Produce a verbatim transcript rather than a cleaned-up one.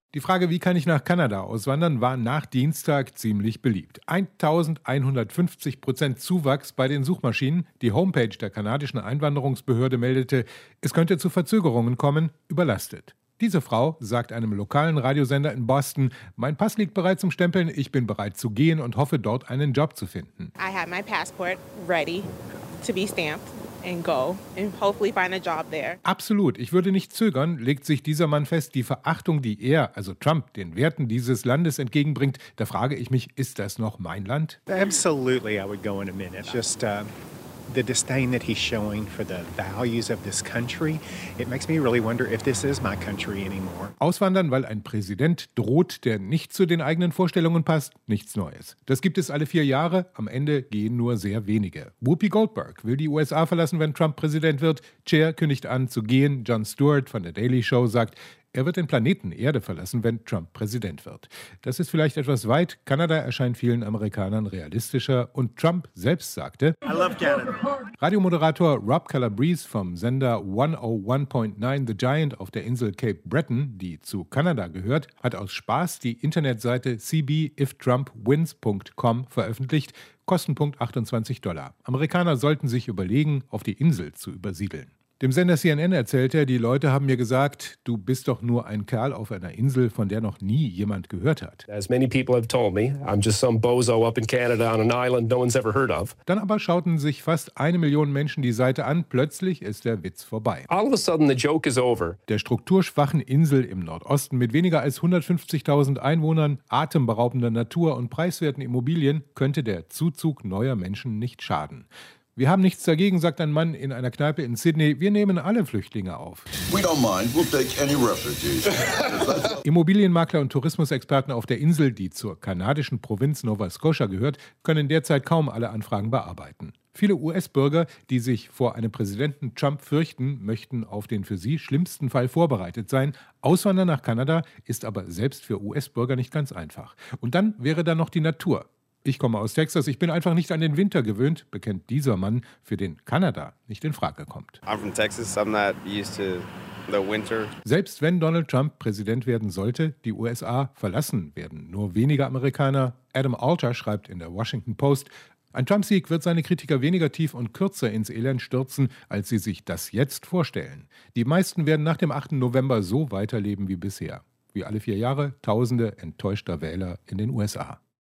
Die Frage, wie kann ich nach Kanada auswandern, war nach Dienstag ziemlich beliebt. eintausendeinhundertfünfzig Prozent Zuwachs bei den Suchmaschinen. Die Homepage der kanadischen Einwanderungsbehörde meldete, es könnte zu Verzögerungen kommen, überlastet. Diese Frau sagt einem lokalen Radiosender in Boston, mein Pass liegt bereit zum Stempeln, ich bin bereit zu gehen und hoffe, dort einen Job zu finden. I had my passport ready to be stamped and go and hopefully find a job there. Absolut, ich würde nicht zögern, legt sich dieser Mann fest, die Verachtung, die er, also Trump, den Werten dieses Landes entgegenbringt, da frage ich mich, ist das noch mein Land? Absolutely, I would go in a minute. Just uh, the disdain that he's showing for the values of this country, it makes me really wonder if this is my country anymore. Auswandern, weil ein Präsident droht, der nicht zu den eigenen Vorstellungen passt, nichts Neues. Das gibt es alle vier Jahre, am Ende gehen nur sehr wenige. Whoopi Goldberg will die U S A verlassen, wenn Trump Präsident wird. Cher kündigt an zu gehen. Jon Stewart von der Daily Show sagt, er wird den Planeten Erde verlassen, wenn Trump Präsident wird. Das ist vielleicht etwas weit. Kanada erscheint vielen Amerikanern realistischer. Und Trump selbst sagte, I love Canada. Radiomoderator Rob Calabrese vom Sender hunderteins Komma neun The Giant auf der Insel Cape Breton, die zu Kanada gehört, hat aus Spaß die Internetseite c b if trump wins punkt com veröffentlicht. Kostenpunkt achtundzwanzig Dollar. Amerikaner sollten sich überlegen, auf die Insel zu übersiedeln. Dem Sender C N N erzählt er, die Leute haben mir gesagt, du bist doch nur ein Kerl auf einer Insel, von der noch nie jemand gehört hat. As many people have told me, I'm just some bozo up in Canada on an island no one's ever heard of. Dann aber schauten sich fast eine Million Menschen die Seite an, plötzlich ist der Witz vorbei. All of a sudden the joke is over. Der strukturschwachen Insel im Nordosten mit weniger als hundertfünfzigtausend Einwohnern, atemberaubender Natur und preiswerten Immobilien könnte der Zuzug neuer Menschen nicht schaden. Wir haben nichts dagegen, sagt ein Mann in einer Kneipe in Sydney. Wir nehmen alle Flüchtlinge auf. We don't mind. We'll take any refugees. Immobilienmakler und Tourismusexperten auf der Insel, die zur kanadischen Provinz Nova Scotia gehört, können derzeit kaum alle Anfragen bearbeiten. Viele U S-Bürger, die sich vor einem Präsidenten Trump fürchten, möchten auf den für sie schlimmsten Fall vorbereitet sein. Auswandern nach Kanada ist aber selbst für U S-Bürger nicht ganz einfach. Und dann wäre da noch die Natur. Ich komme aus Texas, ich bin einfach nicht an den Winter gewöhnt, bekennt dieser Mann, für den Kanada nicht in Frage kommt. I'm from Texas, I'm not used to the winter. Selbst wenn Donald Trump Präsident werden sollte, die U S A verlassen werden nur wenige Amerikaner. Adam Alter schreibt in der Washington Post, ein Trump-Sieg wird seine Kritiker weniger tief und kürzer ins Elend stürzen, als sie sich das jetzt vorstellen. Die meisten werden nach dem achten November so weiterleben wie bisher. Wie alle vier Jahre Tausende enttäuschter Wähler in den U S A.